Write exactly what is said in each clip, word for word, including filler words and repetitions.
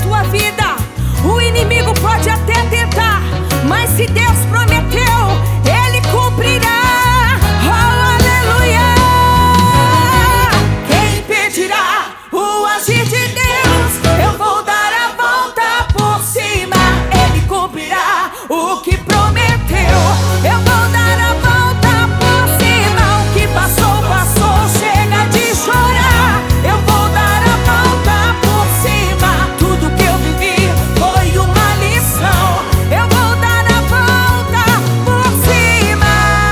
tua vida. O inimigo pode até tentar, mas se Deus prometeu, Ele cumprirá. Oh, aleluia! Quem impedirá o agir de Deus? Eu vou dar a volta por cima. Ele cumprirá o que prometeu. Eu vou dar a volta por cima. O que passou, passou, chega de chorar. Eu vou dar a volta por cima. Tudo que eu vivi foi uma lição. Eu vou dar a volta por cima.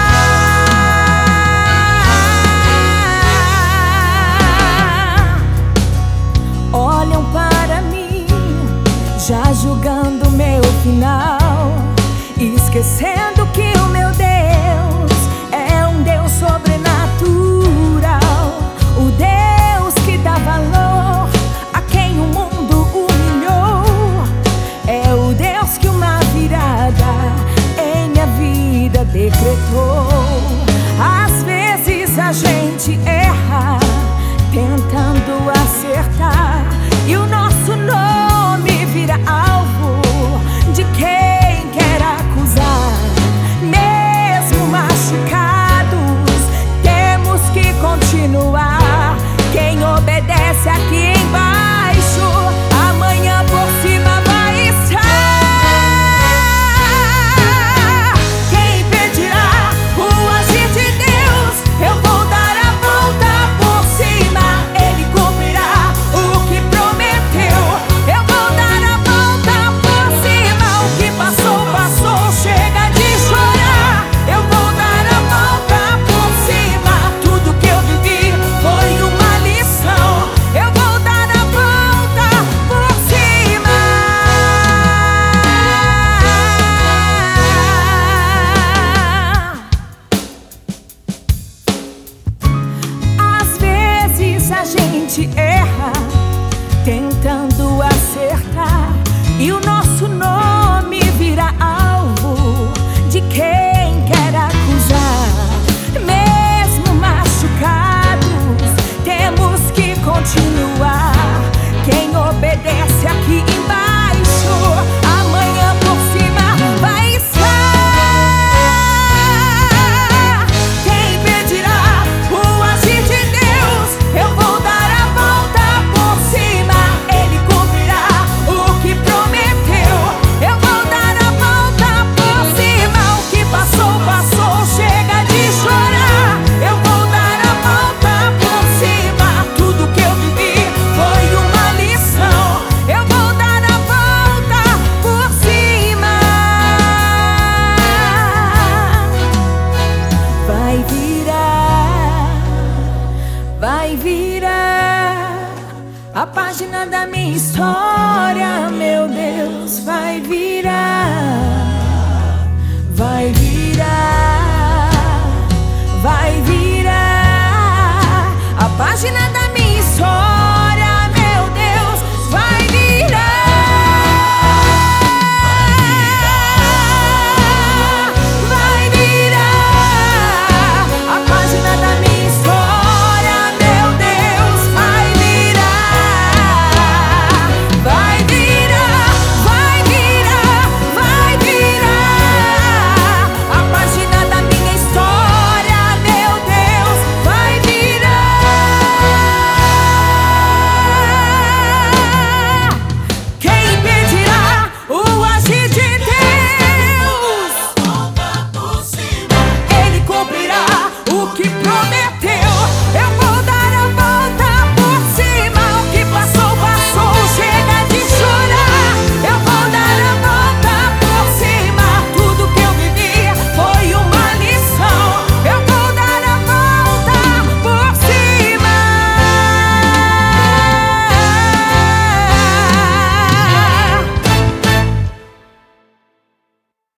Olham para mim, já julgando meu final, esquecendo que o meu Deus é um Deus sobrenatural. O Deus que dá valor a quem o mundo humilhou. É o Deus que uma virada em minha vida decretou. Às vezes a gente erra tentando acertar, e o nosso nome vira alvo de quem quer acusar. Mesmo machucados, temos que continuar. Quem obedece aqui embaixo, amanhã por cima vai estar. Quem impedirá o agir de Deus? Eu vou dar a volta por cima. Ele cumprirá o que prometeu. Eu vou dar a volta por cima. O que passou, passou, chega de chorar. Eu vou dar a volta por cima. Tudo que eu vivi foi uma lição. Eu vou dar a volta por cima. Às vezes a gente erra tentando acertar, e o nosso nome vira alvo de quem quer acusar. Mesmo machucados, temos que continuar. Quem obedece aqui embaixo, amanhã por cima vai estar. Quem impedirá o agir de Deus? Eu vou dar a volta por cima. Ele cumprirá o que prometeu. Eu vou dar a volta por cima. O que passou, passou, chega de chorar. Eu vou dar a volta por cima. Tudo que eu vivi foi uma lição. Eu vou dar a volta por cima. Vai virar, vai virar a página da minha história.